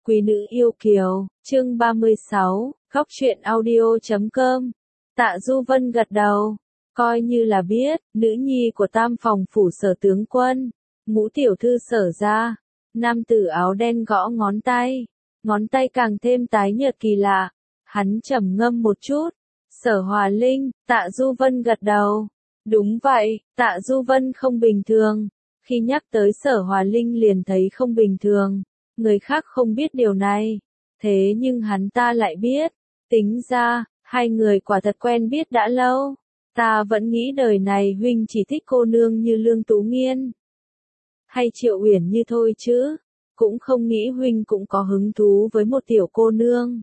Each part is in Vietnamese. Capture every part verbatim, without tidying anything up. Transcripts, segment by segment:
Quý nữ yêu kiều, chương ba mươi sáu, góc truyện audio chấm com. Tạ Du Vân gật đầu, coi như là biết, nữ nhi của tam phòng phủ Sở tướng quân, Ngũ tiểu thư Sở gia. Nam tử áo đen gõ ngón tay, ngón tay càng thêm tái nhợt kỳ lạ. Hắn trầm ngâm một chút. Sở Hòa Linh, Tạ Du Vân gật đầu. Đúng vậy, Tạ Du Vân không bình thường. Khi nhắc tới Sở Hòa Linh liền thấy không bình thường. Người khác không biết điều này, thế nhưng hắn ta lại biết. Tính ra, hai người quả thật quen biết đã lâu. Ta vẫn nghĩ đời này huynh chỉ thích cô nương như Lương Tú Nghiên hay Triệu Uyển Như thôi chứ, cũng không nghĩ huynh cũng có hứng thú với một tiểu cô nương.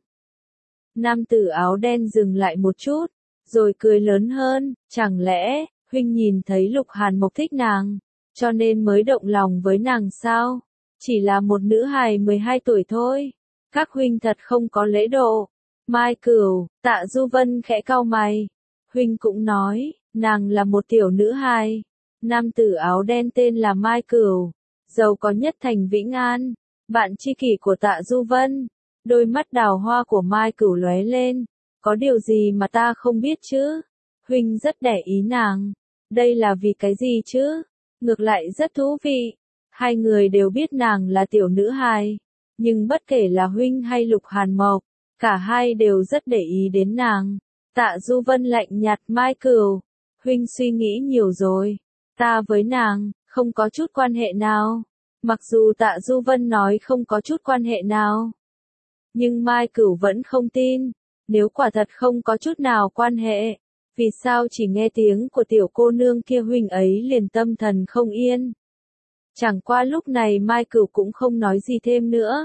Nam tử áo đen dừng lại một chút, rồi cười lớn hơn, chẳng lẽ, huynh nhìn thấy Lục Hàn Mộc thích nàng, cho nên mới động lòng với nàng sao? Chỉ là một nữ hài mười hai tuổi thôi. Các huynh thật không có lễ độ. Mai Cửu, Tạ Du Vân khẽ cau mày. Huynh cũng nói, nàng là một tiểu nữ hài. Nam tử áo đen tên là Mai Cửu, giàu có nhất thành Vĩnh An, bạn tri kỷ của Tạ Du Vân. Đôi mắt đào hoa của Mai Cửu lóe lên. Có điều gì mà ta không biết chứ? Huynh rất để ý nàng. Đây là vì cái gì chứ? Ngược lại rất thú vị. Hai người đều biết nàng là tiểu nữ hài, nhưng bất kể là huynh hay Lục Hàn Mộc, cả hai đều rất để ý đến nàng. Tạ Du Vân lạnh nhạt. Mai Cửu, huynh suy nghĩ nhiều rồi, ta với nàng không có chút quan hệ nào. Mặc dù Tạ Du Vân nói không có chút quan hệ nào, nhưng Mai Cửu vẫn không tin. Nếu quả thật không có chút nào quan hệ, vì sao chỉ nghe tiếng của tiểu cô nương kia huynh ấy liền tâm thần không yên? Chẳng qua lúc này Mai Cửu cũng không nói gì thêm nữa,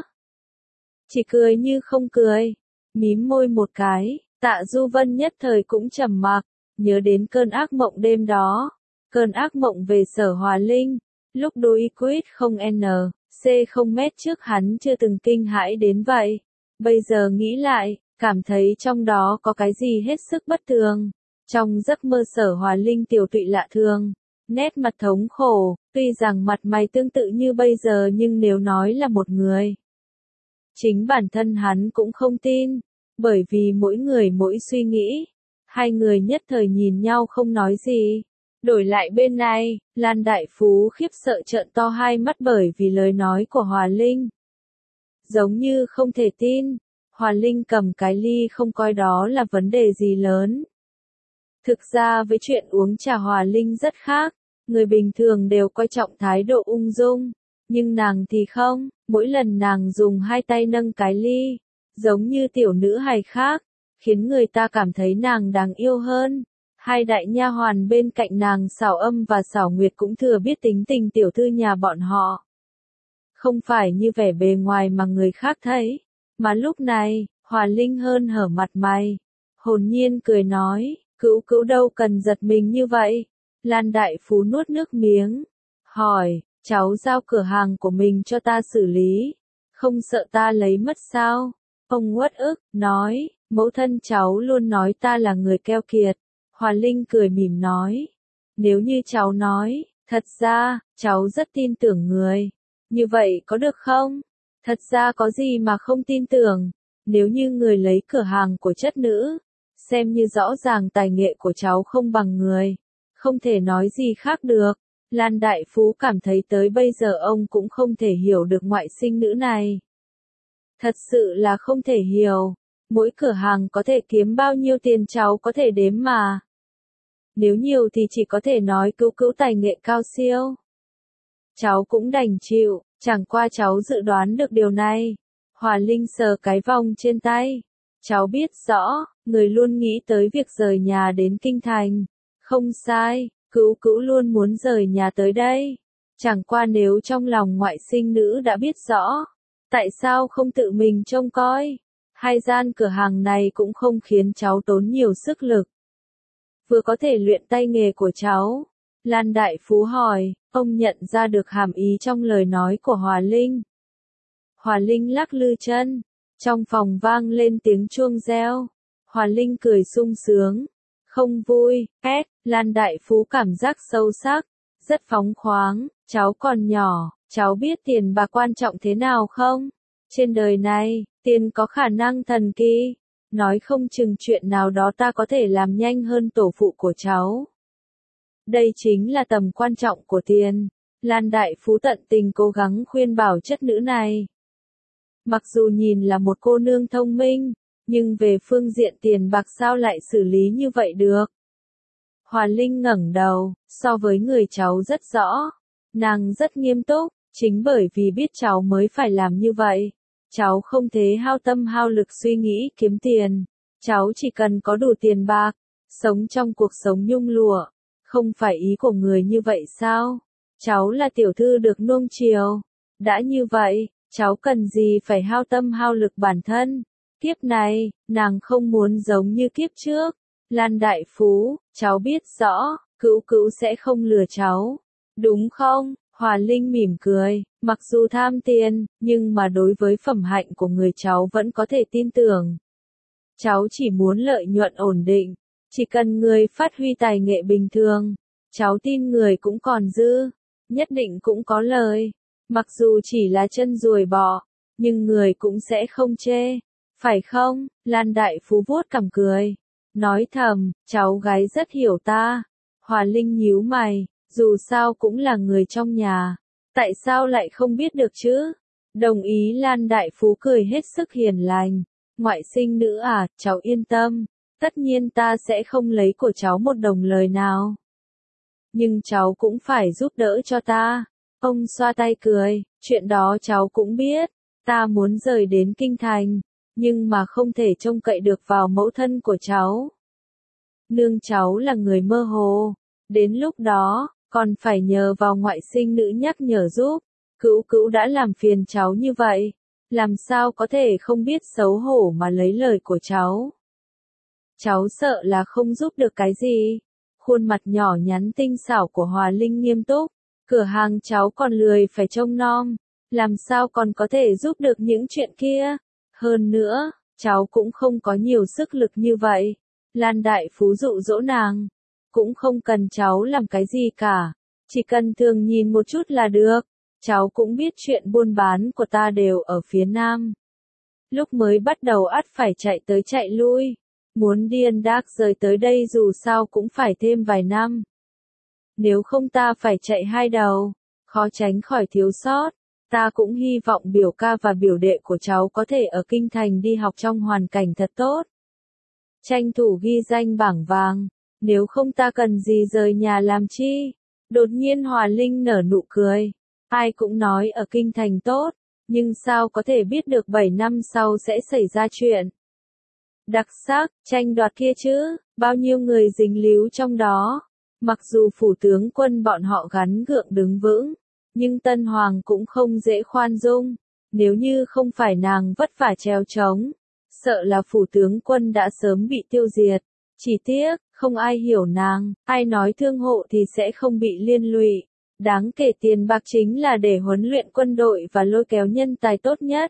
chỉ cười như không cười, mím môi một cái. Tạ Du Vân nhất thời cũng trầm mặc, nhớ đến cơn ác mộng đêm đó, cơn ác mộng về Sở Hòa Linh, lúc đôi quýt không n, c không mét trước hắn chưa từng kinh hãi đến vậy. Bây giờ nghĩ lại, cảm thấy trong đó có cái gì hết sức bất thường. Trong giấc mơ Sở Hòa Linh tiểu tụy lạ thường, nét mặt thống khổ, tuy rằng mặt mày tương tự như bây giờ nhưng nếu nói là một người, chính bản thân hắn cũng không tin, bởi vì mỗi người mỗi suy nghĩ. Hai người nhất thời nhìn nhau không nói gì. Đổi lại bên này, Lan Đại Phú khiếp sợ trợn to hai mắt bởi vì lời nói của Hòa Linh. Giống như không thể tin, Hòa Linh cầm cái ly không coi đó là vấn đề gì lớn. Thực ra với chuyện uống trà Hòa Linh rất khác. Người bình thường đều coi trọng thái độ ung dung, nhưng nàng thì không, mỗi lần nàng dùng hai tay nâng cái ly, giống như tiểu nữ hài khác, khiến người ta cảm thấy nàng đáng yêu hơn. Hai đại nha hoàn bên cạnh nàng Xảo Âm và Xảo Nguyệt cũng thừa biết tính tình tiểu thư nhà bọn họ. Không phải như vẻ bề ngoài mà người khác thấy, mà lúc này, Hòa Linh hơn hở mặt mày, hồn nhiên cười nói, Cữu Cữu đâu cần giật mình như vậy. Lan Đại Phú nuốt nước miếng, hỏi, cháu giao cửa hàng của mình cho ta xử lý, không sợ ta lấy mất sao? Ông uất ức, nói, mẫu thân cháu luôn nói ta là người keo kiệt. Hòa Linh cười mỉm nói, nếu như cháu nói, thật ra, cháu rất tin tưởng người, như vậy có được không? Thật ra có gì mà không tin tưởng, nếu như người lấy cửa hàng của chất nữ, xem như rõ ràng tài nghệ của cháu không bằng người. Không thể nói gì khác được. Lan Đại Phú cảm thấy tới bây giờ ông cũng không thể hiểu được ngoại sinh nữ này. Thật sự là không thể hiểu. Mỗi cửa hàng có thể kiếm bao nhiêu tiền cháu có thể đếm mà. Nếu nhiều thì chỉ có thể nói Cữu Cữu tài nghệ cao siêu. Cháu cũng đành chịu, chẳng qua cháu dự đoán được điều này. Hòa Linh sờ cái vòng trên tay. Cháu biết rõ, người luôn nghĩ tới việc rời nhà đến Kinh Thành. Không sai, Cữu Cữu luôn muốn rời nhà tới đây. Chẳng qua nếu trong lòng ngoại sinh nữ đã biết rõ, tại sao không tự mình trông coi? Hai gian cửa hàng này cũng không khiến cháu tốn nhiều sức lực. Vừa có thể luyện tay nghề của cháu. Lan Đại Phú hỏi, ông nhận ra được hàm ý trong lời nói của Hòa Linh. Hòa Linh lắc lư chân, trong phòng vang lên tiếng chuông reo. Hòa Linh cười sung sướng. Không vui, két, Lan Đại Phú cảm giác sâu sắc, rất phóng khoáng, cháu còn nhỏ, cháu biết tiền bạc quan trọng thế nào không? Trên đời này, tiền có khả năng thần kỳ. Nói không chừng chuyện nào đó ta có thể làm nhanh hơn tổ phụ của cháu. Đây chính là tầm quan trọng của tiền. Lan Đại Phú tận tình cố gắng khuyên bảo chất nữ này. Mặc dù nhìn là một cô nương thông minh, nhưng về phương diện tiền bạc sao lại xử lý như vậy được? Hòa Linh ngẩng đầu, so với người cháu rất rõ. Nàng rất nghiêm túc, chính bởi vì biết cháu mới phải làm như vậy. Cháu không thể hao tâm hao lực suy nghĩ kiếm tiền. Cháu chỉ cần có đủ tiền bạc, sống trong cuộc sống nhung lụa. Không phải ý của người như vậy sao? Cháu là tiểu thư được nuông chiều. Đã như vậy, cháu cần gì phải hao tâm hao lực bản thân? Kiếp này, nàng không muốn giống như kiếp trước. Lan Đại Phú, cháu biết rõ, Cữu Cữu sẽ không lừa cháu. Đúng không? Hòa Linh mỉm cười, mặc dù tham tiền, nhưng mà đối với phẩm hạnh của người cháu vẫn có thể tin tưởng. Cháu chỉ muốn lợi nhuận ổn định, chỉ cần người phát huy tài nghệ bình thường, cháu tin người cũng còn dư, nhất định cũng có lời. Mặc dù chỉ là chân ruồi bò, nhưng người cũng sẽ không chê, phải không? Lan Đại Phú vuốt cằm cười, nói thầm, cháu gái rất hiểu ta. Hòa Linh nhíu mày, dù sao cũng là người trong nhà, tại sao lại không biết được chứ? Đồng ý. Lan Đại Phú cười hết sức hiền lành, ngoại sinh nữ à, cháu yên tâm, tất nhiên ta sẽ không lấy của cháu một đồng lời nào. Nhưng cháu cũng phải giúp đỡ cho ta. Ông xoa tay cười, chuyện đó cháu cũng biết, ta muốn rời đến kinh thành, nhưng mà không thể trông cậy được vào mẫu thân của cháu. Nương cháu là người mơ hồ, đến lúc đó, còn phải nhờ vào ngoại sinh nữ nhắc nhở giúp. Cữu Cữu đã làm phiền cháu như vậy, làm sao có thể không biết xấu hổ mà lấy lời của cháu. Cháu sợ là không giúp được cái gì. Khuôn mặt nhỏ nhắn tinh xảo của Hòa Linh nghiêm túc, cửa hàng cháu còn lười phải trông nom, làm sao còn có thể giúp được những chuyện kia. Hơn nữa, cháu cũng không có nhiều sức lực như vậy. Lan Đại Phú dụ dỗ nàng, cũng không cần cháu làm cái gì cả, chỉ cần thường nhìn một chút là được. Cháu cũng biết chuyện buôn bán của ta đều ở phía Nam. Lúc mới bắt đầu ắt phải chạy tới chạy lui, muốn điên đác rời tới đây dù sao cũng phải thêm vài năm. Nếu không ta phải chạy hai đầu, khó tránh khỏi thiếu sót. Ta cũng hy vọng biểu ca và biểu đệ của cháu có thể ở kinh thành đi học trong hoàn cảnh thật tốt. Tranh thủ ghi danh bảng vàng, nếu không ta cần gì rời nhà làm chi. Đột nhiên Hòa Linh nở nụ cười. Ai cũng nói ở kinh thành tốt, nhưng sao có thể biết được bảy năm sau sẽ xảy ra chuyện. Đặc sắc, tranh đoạt kia chứ, bao nhiêu người dính líu trong đó. Mặc dù phủ tướng quân bọn họ gắn gượng đứng vững, nhưng Tân Hoàng cũng không dễ khoan dung. Nếu như không phải nàng vất vả treo trống, sợ là phủ tướng quân đã sớm bị tiêu diệt. Chỉ tiếc, không ai hiểu nàng, ai nói thương hộ thì sẽ không bị liên lụy. Đáng kể tiền bạc chính là để huấn luyện quân đội và lôi kéo nhân tài tốt nhất.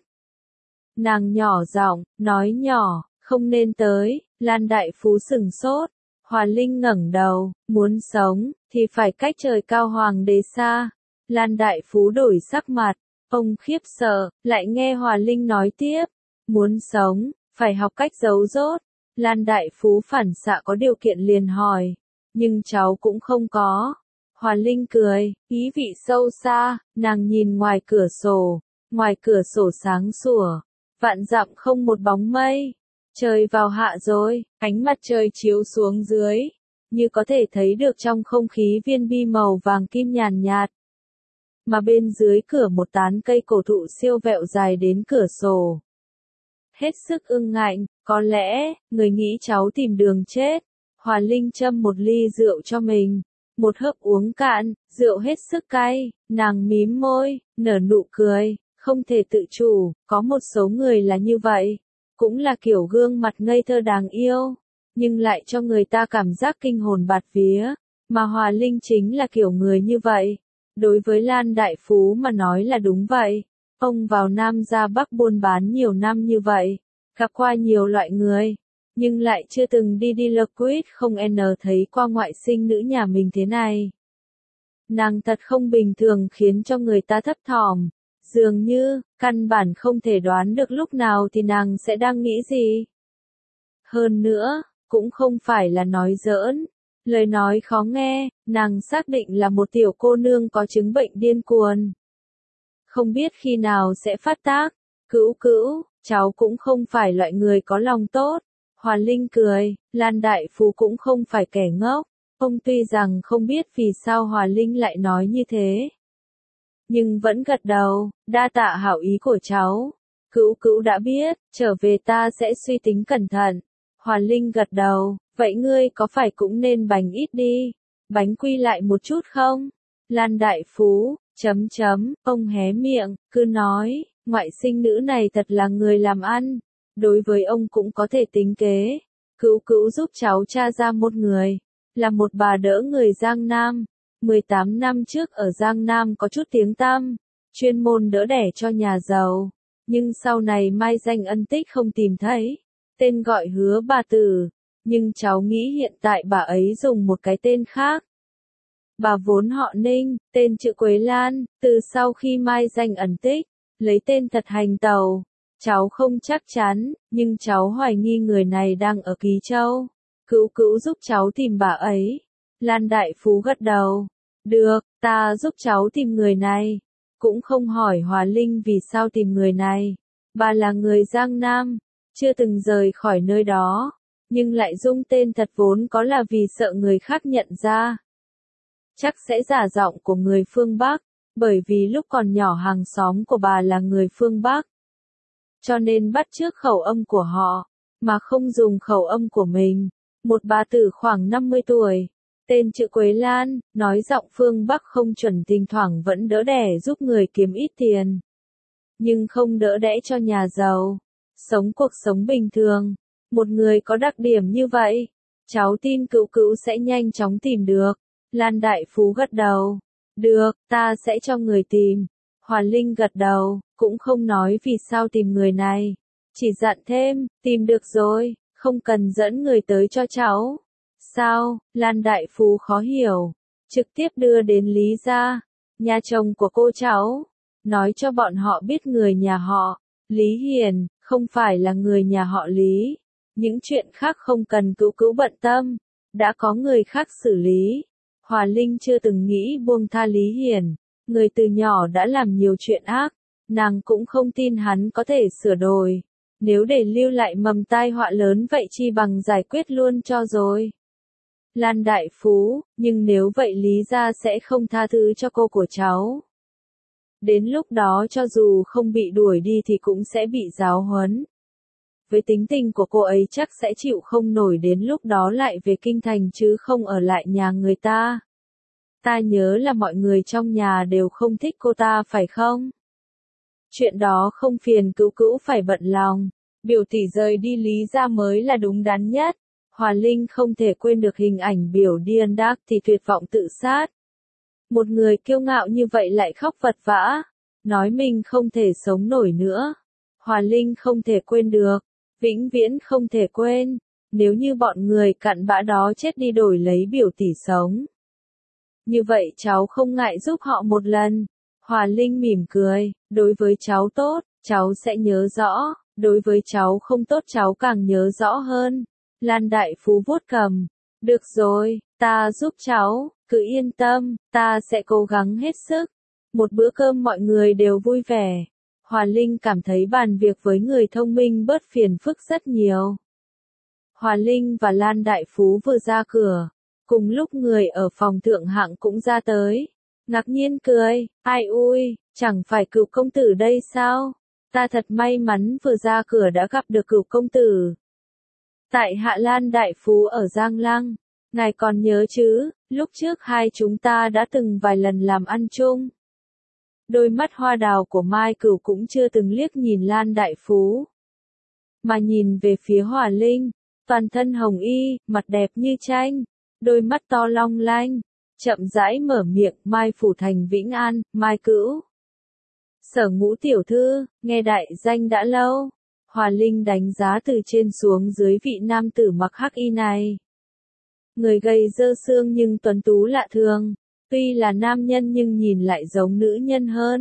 Nàng nhỏ giọng, nói nhỏ, không nên tới. Lan Đại Phú sừng sốt. Hòa Linh ngẩng đầu, muốn sống, thì phải cách trời cao hoàng đế xa. Lan Đại Phú đổi sắc mặt, ông khiếp sợ, lại nghe Hòa Linh nói tiếp. Muốn sống, phải học cách giấu dốt. Lan Đại Phú phản xạ có điều kiện liền hỏi, nhưng cháu cũng không có. Hòa Linh cười, ý vị sâu xa, nàng nhìn ngoài cửa sổ, ngoài cửa sổ sáng sủa, vạn dặm không một bóng mây. Trời vào hạ rồi, ánh mặt trời chiếu xuống dưới, như có thể thấy được trong không khí viên bi màu vàng kim nhàn nhạt. Mà bên dưới cửa một tán cây cổ thụ siêu vẹo dài đến cửa sổ. Hết sức ưng ngạnh, có lẽ, người nghĩ cháu tìm đường chết. Hòa Linh châm một ly rượu cho mình. Một hớp uống cạn, rượu hết sức cay, nàng mím môi, nở nụ cười, không thể tự chủ, có một số người là như vậy, cũng là kiểu gương mặt ngây thơ đáng yêu, nhưng lại cho người ta cảm giác kinh hồn bạt vía, mà Hòa Linh chính là kiểu người như vậy. Đối với Lan Đại Phú mà nói là đúng vậy, ông vào Nam ra Bắc buôn bán nhiều năm như vậy, gặp qua nhiều loại người. Nhưng lại chưa từng đi đi lơ quýt không n thấy qua ngoại sinh nữ nhà mình thế này. Nàng thật không bình thường khiến cho người ta thấp thỏm. Dường như, căn bản không thể đoán được lúc nào thì nàng sẽ đang nghĩ gì. Hơn nữa, cũng không phải là nói giỡn. Lời nói khó nghe, nàng xác định là một tiểu cô nương có chứng bệnh điên cuồng. Không biết khi nào sẽ phát tác. Cữu cữu, cháu cũng không phải loại người có lòng tốt. Hoàn Linh cười, Lan Đại Phú cũng không phải kẻ ngốc. Ông tuy rằng không biết vì sao Hoàn Linh lại nói như thế. Nhưng vẫn gật đầu, đa tạ hảo ý của cháu. Cữu cữu đã biết, trở về ta sẽ suy tính cẩn thận. Hoàn Linh gật đầu, vậy ngươi có phải cũng nên bánh ít đi, bánh quy lại một chút không? Lan Đại Phú, chấm chấm, ông hé miệng, cứ nói, ngoại sinh nữ này thật là người làm ăn. Đối với ông cũng có thể tính kế. Cữu cữu giúp cháu tra ra một người, là một bà đỡ người Giang Nam. mười tám năm trước ở Giang Nam có chút tiếng tăm, chuyên môn đỡ đẻ cho nhà giàu. Nhưng sau này mai danh ân tích không tìm thấy. Tên gọi Hứa bà tử. Nhưng cháu nghĩ hiện tại bà ấy dùng một cái tên khác. Bà vốn họ Ninh, tên chữ Quế Lan, từ sau khi mai danh ẩn tích, lấy tên thật hành tàu. Cháu không chắc chắn, nhưng cháu hoài nghi người này đang ở Ký Châu. Cữu cữu giúp cháu tìm bà ấy. Lan Đại Phú gật đầu. Được, ta giúp cháu tìm người này. Cũng không hỏi Hòa Linh vì sao tìm người này. Bà là người Giang Nam, chưa từng rời khỏi nơi đó, nhưng lại dung tên thật vốn có là vì sợ người khác nhận ra. Chắc sẽ giả giọng của người phương Bắc, bởi vì lúc còn nhỏ hàng xóm của bà là người phương Bắc. Cho nên bắt chước khẩu âm của họ, mà không dùng khẩu âm của mình. Một bà tử khoảng năm mươi tuổi, tên chữ Quế Lan, nói giọng phương Bắc không chuẩn, thỉnh thoảng vẫn đỡ đẻ giúp người kiếm ít tiền. Nhưng không đỡ đẻ cho nhà giàu. Sống cuộc sống bình thường. Một người có đặc điểm như vậy, cháu tin cữu cữu sẽ nhanh chóng tìm được. Lan Đại Phú gật đầu. Được, ta sẽ cho người tìm. Hoàn Linh gật đầu, cũng không nói vì sao tìm người này. Chỉ dặn thêm, tìm được rồi, không cần dẫn người tới cho cháu. Sao? Lan Đại Phú khó hiểu. Trực tiếp đưa đến Lý gia, nhà chồng của cô cháu. Nói cho bọn họ biết người nhà họ, Lý Hiền, không phải là người nhà họ Lý. Những chuyện khác không cần cữu cữu bận tâm. Đã có người khác xử lý. Hòa Linh chưa từng nghĩ buông tha Lý Hiền. Người từ nhỏ đã làm nhiều chuyện ác. Nàng cũng không tin hắn có thể sửa đổi. Nếu để lưu lại mầm tai họa lớn vậy chi bằng giải quyết luôn cho rồi. Lan Đại Phú, nhưng nếu vậy Lý gia sẽ không tha thứ cho cô của cháu. Đến lúc đó cho dù không bị đuổi đi thì cũng sẽ bị giáo huấn. Với tính tình của cô ấy chắc sẽ chịu không nổi, đến lúc đó lại về kinh thành chứ không ở lại nhà người ta. Ta nhớ là mọi người trong nhà đều không thích cô ta phải không? Chuyện đó không phiền cữu cữu phải bận lòng. Biểu tỷ rời đi Lý gia mới là đúng đắn nhất. Hòa Linh không thể quên được hình ảnh biểu điên đắc thì tuyệt vọng tự sát. Một người kiêu ngạo như vậy lại khóc vật vã, nói mình không thể sống nổi nữa. Hòa Linh không thể quên được, vĩnh viễn không thể quên, nếu như bọn người cặn bã đó chết đi đổi lấy biểu tỷ sống. Như vậy cháu không ngại giúp họ một lần. Hòa Linh mỉm cười, đối với cháu tốt, cháu sẽ nhớ rõ, đối với cháu không tốt cháu càng nhớ rõ hơn. Lan Đại Phú vuốt cầm, được rồi, ta giúp cháu, cứ yên tâm, ta sẽ cố gắng hết sức. Một bữa cơm mọi người đều vui vẻ. Hòa Linh cảm thấy bàn việc với người thông minh bớt phiền phức rất nhiều. Hòa Linh và Lan Đại Phú vừa ra cửa, cùng lúc người ở phòng thượng hạng cũng ra tới. Ngạc nhiên cười, ai ui, chẳng phải Cửu công tử đây sao? Ta thật may mắn vừa ra cửa đã gặp được Cửu công tử. Tại hạ Lan Đại Phú ở Giang Lăng, ngài còn nhớ chứ, lúc trước hai chúng ta đã từng vài lần làm ăn chung. Đôi mắt hoa đào của Mai Cửu cũng chưa từng liếc nhìn Lan Đại Phú, mà nhìn về phía Hòa Linh, toàn thân hồng y, mặt đẹp như tranh, đôi mắt to long lanh, chậm rãi mở miệng, Mai Phủ Thành Vĩnh An, Mai Cửu. Sở Ngũ tiểu thư, nghe đại danh đã lâu. Hòa Linh đánh giá từ trên xuống dưới vị nam tử mặc hắc y này. Người gầy dơ xương nhưng tuấn tú lạ thường, tuy là nam nhân nhưng nhìn lại giống nữ nhân hơn.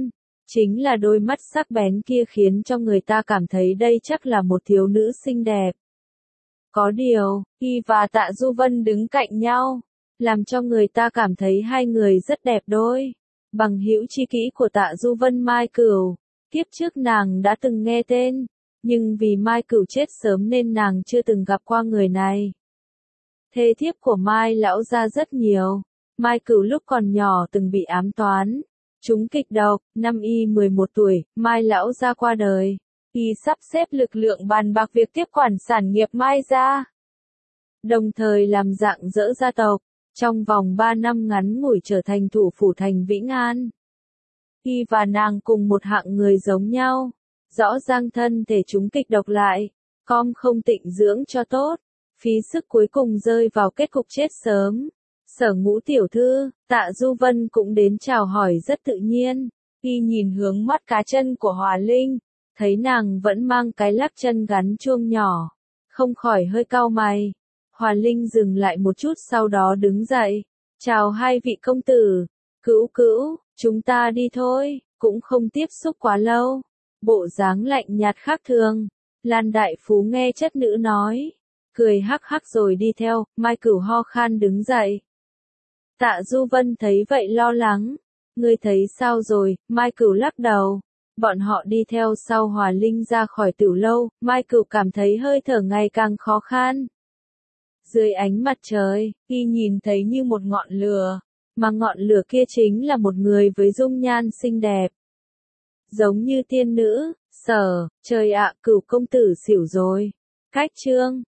Chính là đôi mắt sắc bén kia khiến cho người ta cảm thấy đây chắc là một thiếu nữ xinh đẹp. Có điều, y và Tạ Du Vân đứng cạnh nhau, làm cho người ta cảm thấy hai người rất đẹp đôi. Bằng hữu tri kỷ của Tạ Du Vân Mai Cửu, kiếp trước nàng đã từng nghe tên, nhưng vì Mai Cửu chết sớm nên nàng chưa từng gặp qua người này. Thê thiếp của Mai lão gia rất nhiều. Mai Cửu lúc còn nhỏ từng bị ám toán, trúng kịch độc, năm y mười một tuổi, Mai lão gia qua đời. Y sắp xếp lực lượng bàn bạc việc tiếp quản sản nghiệp Mai gia, đồng thời làm rạng rỡ gia tộc, trong vòng ba năm ngắn ngủi trở thành thủ phủ thành Vĩnh An. Y và nàng cùng một hạng người giống nhau, rõ ràng thân thể trúng kịch độc lại, com không tịnh dưỡng cho tốt, phí sức cuối cùng rơi vào kết cục chết sớm. Sở Ngũ tiểu thư, Tạ Du Vân cũng đến chào hỏi rất tự nhiên. Y nhìn hướng mắt cá chân của Hòa Linh, thấy nàng vẫn mang cái lắc chân gắn chuông nhỏ, không khỏi hơi cau mày. Hòa Linh dừng lại một chút sau đó đứng dậy, chào hai vị công tử, Cữu Cữu, chúng ta đi thôi, cũng không tiếp xúc quá lâu. Bộ dáng lạnh nhạt khác thường, Lan Đại Phú nghe chất nữ nói, cười hắc hắc rồi đi theo. Mai Cửu ho khan đứng dậy. Tạ Du Vân thấy vậy lo lắng, ngươi thấy sao rồi? Mai Cửu lắc đầu. Bọn họ đi theo sau Hòa Linh ra khỏi tiểu lâu, Mai Cửu cảm thấy hơi thở ngày càng khó khăn. Dưới ánh mặt trời, y nhìn thấy như một ngọn lửa, mà ngọn lửa kia chính là một người với dung nhan xinh đẹp, giống như tiên nữ. Sở, trời ạ, Cửu công tử xỉu rồi. Cách chương